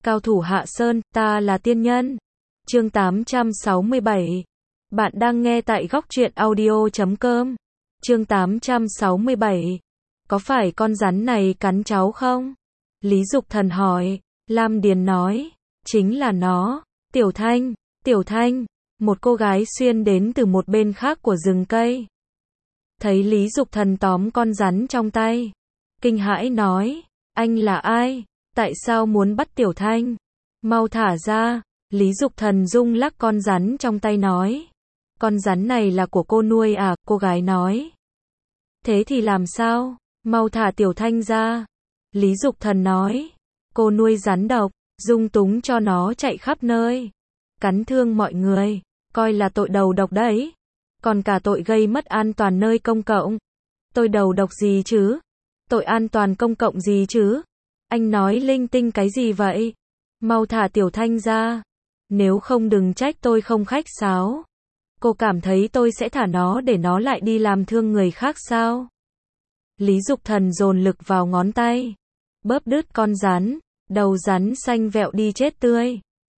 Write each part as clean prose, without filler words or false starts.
Cao thủ Hạ Sơn, ta là tiên nhân. Chương 867. Bạn đang nghe tại góc truyện audio.com. Chương 867. Có phải con rắn này cắn cháu không? Lý Dục Thần hỏi. Lam Điền nói. Chính là nó. Tiểu Thanh. Một cô gái xuyên đến từ một bên khác của rừng cây. Thấy Lý Dục Thần tóm con rắn trong tay. Kinh hãi nói. Anh là ai? Tại sao muốn bắt Tiểu Thanh? Mau thả ra. Lý Dục Thần rung lắc con rắn trong tay nói. Con rắn này là của cô nuôi à? Cô gái nói. Thế thì làm sao? Mau thả Tiểu Thanh ra. Lý Dục Thần nói. Cô nuôi rắn độc, dung túng cho nó chạy khắp nơi, cắn thương mọi người, coi là tội đầu độc đấy. Còn cả tội gây mất an toàn nơi công cộng. Tôi đầu độc gì chứ? Tội an toàn công cộng gì chứ? Anh nói linh tinh cái gì vậy? Mau thả Tiểu Thanh ra. Nếu không đừng trách tôi không khách sáo. Cô cảm thấy tôi sẽ thả nó để nó lại đi làm thương người khác sao? Lý Dục Thần dồn lực vào ngón tay, bóp đứt con rắn, đầu rắn xanh vẹo đi chết tươi.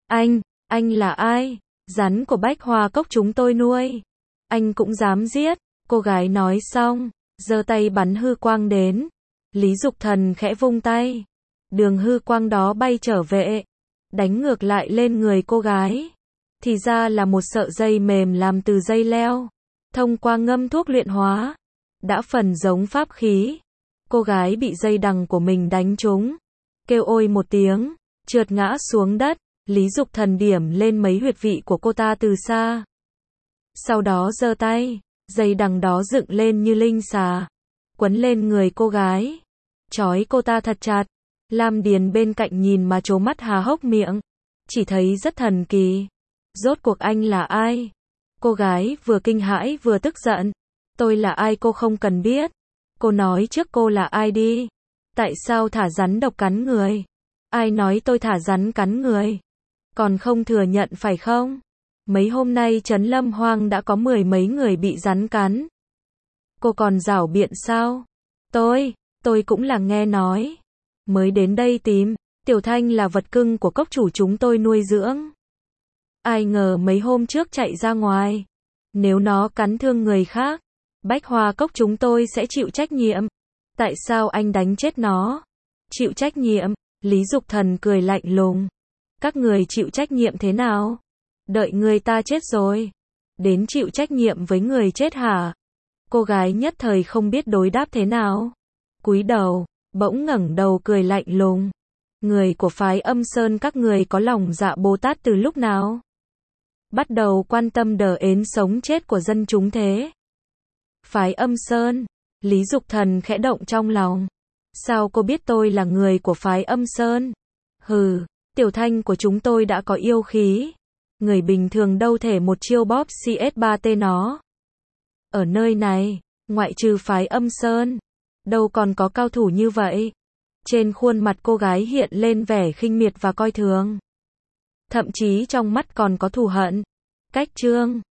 Anh là ai? Rắn của Bách Hoa Cốc chúng tôi nuôi. Anh cũng dám giết? Cô gái nói xong, giơ tay bắn hư quang đến. Lý Dục Thần khẽ vung tay. Đường hư quang đó bay trở về, đánh ngược lại lên người cô gái. Thì ra là một sợi dây mềm làm từ dây leo, thông qua ngâm thuốc luyện hóa, đã phần giống pháp khí. Cô gái bị dây đằng của mình đánh trúng, kêu ôi một tiếng, trượt ngã xuống đất. Lý Dục Thần điểm lên mấy huyệt vị của cô ta từ xa. Sau đó giơ tay, dây đằng đó dựng lên như linh xà, quấn lên người cô gái, trói cô ta thật chặt. Lam Điền bên cạnh nhìn mà trố mắt há hốc miệng, chỉ thấy rất thần kỳ. Rốt cuộc anh là ai? Cô gái vừa kinh hãi vừa tức giận. Tôi là ai cô không cần biết. Cô nói trước cô là ai đi. Tại sao thả rắn độc cắn người? Ai nói tôi thả rắn cắn người? Còn không thừa nhận phải không? Mấy hôm nay trấn Lâm Hoang đã có 10 mấy người bị rắn cắn. Cô còn giảo biện sao? Tôi cũng là nghe nói. Mới đến đây tìm. Tiểu Thanh là vật cưng của cốc chủ chúng tôi nuôi dưỡng. Ai ngờ mấy hôm trước chạy ra ngoài. Nếu nó cắn thương người khác, Bách Hoa Cốc chúng tôi sẽ chịu trách nhiệm. Tại sao anh đánh chết nó? Chịu trách nhiệm? Lý Dục Thần cười lạnh lùng. Các người chịu trách nhiệm thế nào? Đợi người ta chết rồi, đến chịu trách nhiệm với người chết hả? Cô gái nhất thời không biết đối đáp thế nào. Cúi đầu, bỗng ngẩng đầu cười lạnh lùng. Người của phái Âm Sơn các người có lòng dạ Bồ Tát từ lúc nào? Bắt đầu quan tâm đến sống chết của dân chúng thế? Phái Âm Sơn. Lý Dục Thần khẽ động trong lòng. Sao cô biết tôi là người của phái Âm Sơn? Hừ, Tiểu Thanh của chúng tôi đã có yêu khí. Người bình thường đâu thể một chiêu bóp CS3T nó. Ở nơi này, ngoại trừ phái Âm Sơn, đâu còn có cao thủ như vậy. Trên khuôn mặt cô gái hiện lên vẻ khinh miệt và coi thường. Thậm chí trong mắt còn có thù hận. Cách chương